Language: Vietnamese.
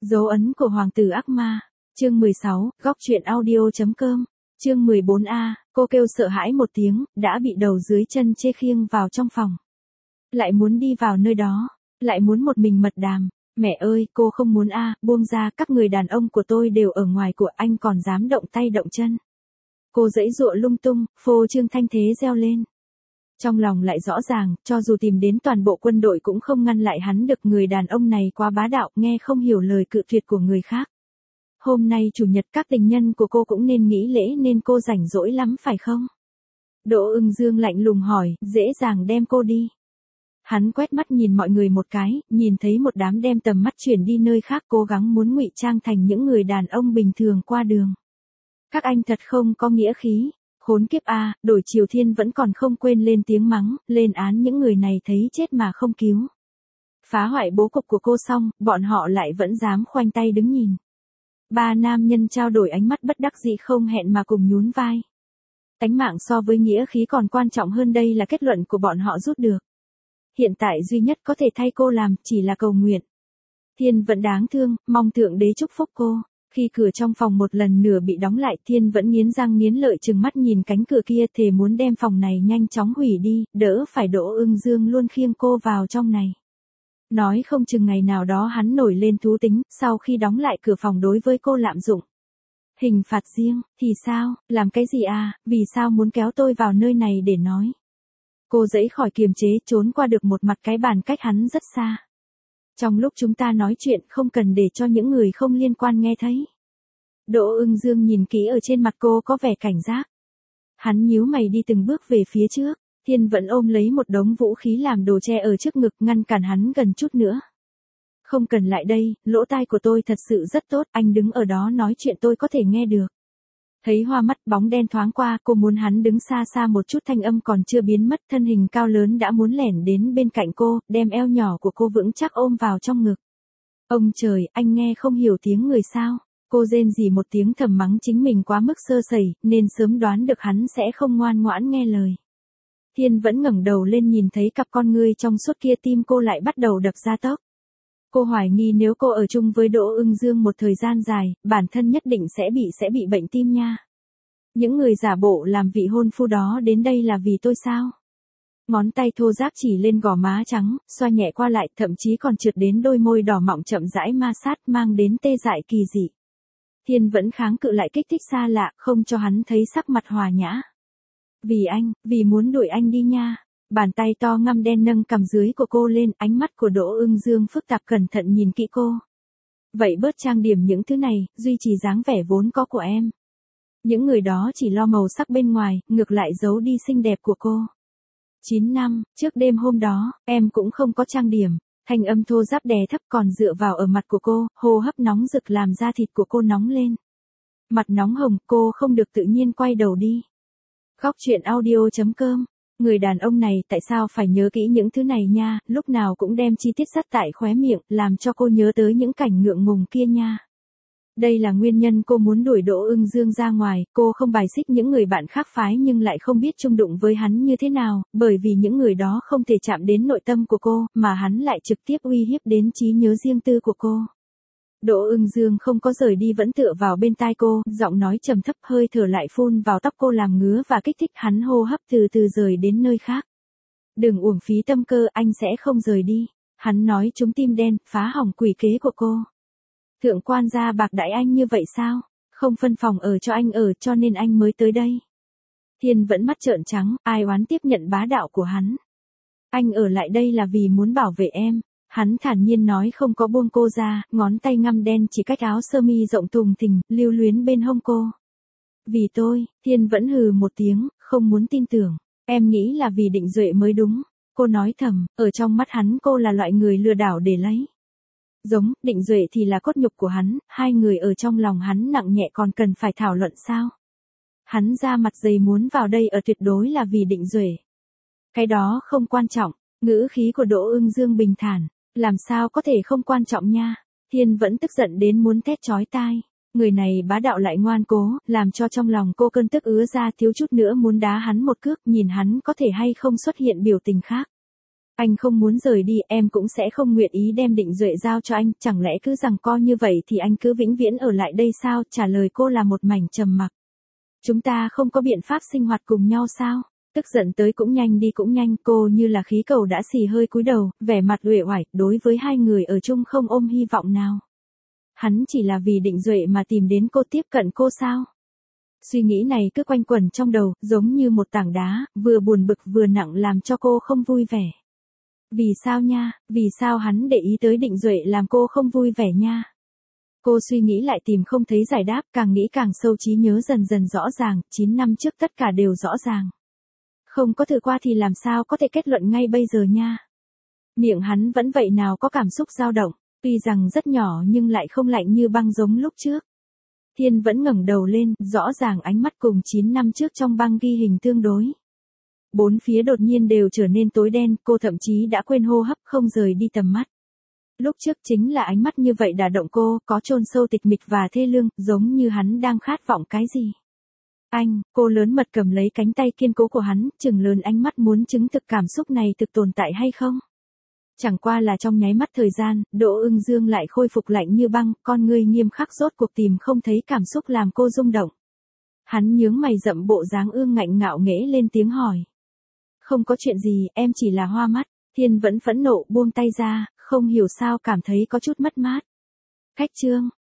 Dấu ấn của hoàng tử ác ma. Chương 16, góc truyện audio.com. Chương 14A, cô kêu sợ hãi một tiếng, đã bị đầu dưới chân chê khiêng vào trong phòng. Lại muốn đi vào nơi đó, lại muốn một mình mật đàm. Mẹ ơi, cô không muốn buông ra, các người đàn ông của tôi đều ở ngoài của anh còn dám động tay động chân. Cô giãy giụa lung tung, phô trương thanh thế reo lên. Trong lòng lại rõ ràng, cho dù tìm đến toàn bộ quân đội cũng không ngăn lại hắn được, người đàn ông này quá bá đạo, nghe không hiểu lời cự tuyệt của người khác. Hôm nay chủ nhật, các tình nhân của cô cũng nên nghỉ lễ nên cô rảnh rỗi lắm phải không? Đỗ Ưng Dương lạnh lùng hỏi, dễ dàng đem cô đi. Hắn quét mắt nhìn mọi người một cái, nhìn thấy một đám đem tầm mắt chuyển đi nơi khác, cố gắng muốn ngụy trang thành những người đàn ông bình thường qua đường. Các anh thật không có nghĩa khí. Khốn kiếp đổi Triều Thiên vẫn còn không quên lên tiếng mắng, lên án những người này thấy chết mà không cứu. Phá hoại bố cục của cô xong, bọn họ lại vẫn dám khoanh tay đứng nhìn. Ba nam nhân trao đổi ánh mắt bất đắc dĩ không hẹn mà cùng nhún vai. Tánh mạng so với nghĩa khí còn quan trọng hơn, đây là kết luận của bọn họ rút được. Hiện tại duy nhất có thể thay cô làm chỉ là cầu nguyện. Thiên vẫn đáng thương, mong Thượng Đế chúc phúc cô. Khi cửa trong phòng một lần nữa bị đóng lại, Thiên vẫn nghiến răng nghiến lợi trừng mắt nhìn cánh cửa kia, thề muốn đem phòng này nhanh chóng hủy đi, đỡ phải Đỗ Ưng Dương luôn khiêng cô vào trong này. Nói không chừng ngày nào đó hắn nổi lên thú tính, sau khi đóng lại cửa phòng đối với cô lạm dụng. Hình phạt riêng, thì sao, làm cái gì vì sao muốn kéo tôi vào nơi này để nói. Cô giãy khỏi kiềm chế, trốn qua được một mặt cái bàn cách hắn rất xa. Trong lúc chúng ta nói chuyện không cần để cho những người không liên quan nghe thấy. Đỗ Ưng Dương nhìn kỹ ở trên mặt cô có vẻ cảnh giác. Hắn nhíu mày đi từng bước về phía trước, Thiên vẫn ôm lấy một đống vũ khí làm đồ che ở trước ngực, ngăn cản hắn gần chút nữa. Không cần lại đây, lỗ tai của tôi thật sự rất tốt, anh đứng ở đó nói chuyện tôi có thể nghe được. Thấy hoa mắt bóng đen thoáng qua, cô muốn hắn đứng xa xa một chút, thanh âm còn chưa biến mất, thân hình cao lớn đã muốn lẻn đến bên cạnh cô, đem eo nhỏ của cô vững chắc ôm vào trong ngực. Ông trời, anh nghe không hiểu tiếng người sao? Cô rên rỉ một tiếng thầm mắng chính mình quá mức sơ sẩy, nên sớm đoán được hắn sẽ không ngoan ngoãn nghe lời. Thiên vẫn ngẩng đầu lên nhìn thấy cặp con ngươi trong suốt kia, tim cô lại bắt đầu đập ra tốc. Cô hoài nghi nếu cô ở chung với Đỗ Ưng Dương một thời gian dài, bản thân nhất định sẽ bị bệnh tim nha. Những người giả bộ làm vị hôn phu đó đến đây là vì tôi sao? Ngón tay thô ráp chỉ lên gò má trắng, xoa nhẹ qua lại, thậm chí còn trượt đến đôi môi đỏ mọng chậm rãi ma sát, mang đến tê dại kỳ dị. Thiên vẫn kháng cự lại kích thích xa lạ, không cho hắn thấy sắc mặt hòa nhã. Vì muốn đuổi anh đi nha. Bàn tay to ngăm đen nâng cằm dưới của cô lên, ánh mắt của Đỗ Ưng Dương phức tạp cẩn thận nhìn kỹ cô. Vậy bớt trang điểm những thứ này, duy trì dáng vẻ vốn có của em. Những người đó chỉ lo màu sắc bên ngoài, ngược lại giấu đi xinh đẹp của cô. 9 năm, trước đêm hôm đó, em cũng không có trang điểm. Thanh âm thô ráp đè thấp còn dựa vào ở mặt của cô, hô hấp nóng rực làm da thịt của cô nóng lên. Mặt nóng hồng, cô không được tự nhiên quay đầu đi. Góc truyện audio.com. Người đàn ông này tại sao phải nhớ kỹ những thứ này nha, lúc nào cũng đem chi tiết sắt tại khóe miệng, làm cho cô nhớ tới những cảnh ngượng ngùng kia nha. Đây là nguyên nhân cô muốn đuổi Đỗ Ưng Dương ra ngoài, cô không bài xích những người bạn khác phái nhưng lại không biết chung đụng với hắn như thế nào, bởi vì những người đó không thể chạm đến nội tâm của cô, mà hắn lại trực tiếp uy hiếp đến trí nhớ riêng tư của cô. Đỗ Ưng Dương không có rời đi, vẫn tựa vào bên tai cô, giọng nói trầm thấp, hơi thở lại phun vào tóc cô làm ngứa và kích thích hắn hô hấp từ từ rời đến nơi khác. Đừng uổng phí tâm cơ, anh sẽ không rời đi. Hắn nói trúng tim đen, phá hỏng quỷ kế của cô. Thượng quan gia bạc đãi anh như vậy sao? Không phân phòng ở cho anh ở cho nên anh mới tới đây. Thiên vẫn mắt trợn trắng, ai oán tiếp nhận bá đạo của hắn. Anh ở lại đây là vì muốn bảo vệ em. Hắn thản nhiên nói, không có buông cô ra, ngón tay ngăm đen chỉ cách áo sơ mi rộng thùng thình, lưu luyến bên hông cô. Vì tôi, Thiên vẫn hừ một tiếng, không muốn tin tưởng. Em nghĩ là vì Định Duệ mới đúng. Cô nói thầm, ở trong mắt hắn cô là loại người lừa đảo để lấy. Giống, Định Duệ thì là cốt nhục của hắn, hai người ở trong lòng hắn nặng nhẹ còn cần phải thảo luận sao? Hắn ra mặt dày muốn vào đây ở tuyệt đối là vì Định Duệ. Cái đó không quan trọng, ngữ khí của Đỗ Ưng Dương bình thản. Làm sao có thể không quan trọng nha. Thiên vẫn tức giận đến muốn thét chói tai. Người này bá đạo lại ngoan cố, làm cho trong lòng cô cơn tức ứa ra, thiếu chút nữa muốn đá hắn một cước, nhìn hắn có thể hay không xuất hiện biểu tình khác. Anh không muốn rời đi, em cũng sẽ không nguyện ý đem Định Duệ giao cho anh, chẳng lẽ cứ giằng co như vậy thì anh cứ vĩnh viễn ở lại đây sao? Trả lời cô là một mảnh trầm mặc. Chúng ta không có biện pháp sinh hoạt cùng nhau sao? Tức giận tới cũng nhanh đi cũng nhanh, cô như là khí cầu đã xì hơi cúi đầu, vẻ mặt uể oải, đối với hai người ở chung không ôm hy vọng nào. Hắn chỉ là vì Định Duệ mà tìm đến cô, tiếp cận cô sao? Suy nghĩ này cứ quanh quẩn trong đầu, giống như một tảng đá, vừa buồn bực vừa nặng làm cho cô không vui vẻ. Vì sao nha, vì sao hắn để ý tới Định Duệ làm cô không vui vẻ nha? Cô suy nghĩ lại tìm không thấy giải đáp, càng nghĩ càng sâu, trí nhớ dần dần rõ ràng, 9 năm trước tất cả đều rõ ràng. Không có thử qua thì làm sao có thể kết luận ngay bây giờ nha. Miệng hắn vẫn vậy, nào có cảm xúc dao động, tuy rằng rất nhỏ nhưng lại không lạnh như băng giống lúc trước. Thiên vẫn ngẩng đầu lên, rõ ràng ánh mắt cùng 9 năm trước trong băng ghi hình tương đối. Bốn phía đột nhiên đều trở nên tối đen, cô thậm chí đã quên hô hấp, không rời đi tầm mắt. Lúc trước chính là ánh mắt như vậy đả động cô, có chôn sâu tịch mịch và thê lương, giống như hắn đang khát vọng cái gì. Anh, cô lớn mật cầm lấy cánh tay kiên cố của hắn, trừng lớn ánh mắt muốn chứng thực cảm xúc này thực tồn tại hay không. Chẳng qua là trong nháy mắt thời gian, Đỗ Ưng Dương lại khôi phục lạnh như băng, con ngươi nghiêm khắc rốt cuộc tìm không thấy cảm xúc làm cô rung động. Hắn nhướng mày rậm, bộ dáng ương ngạnh ngạo nghễ lên tiếng hỏi. Không có chuyện gì, em chỉ là hoa mắt. Thiên vẫn phẫn nộ buông tay ra, không hiểu sao cảm thấy có chút mất mát. Khách trương,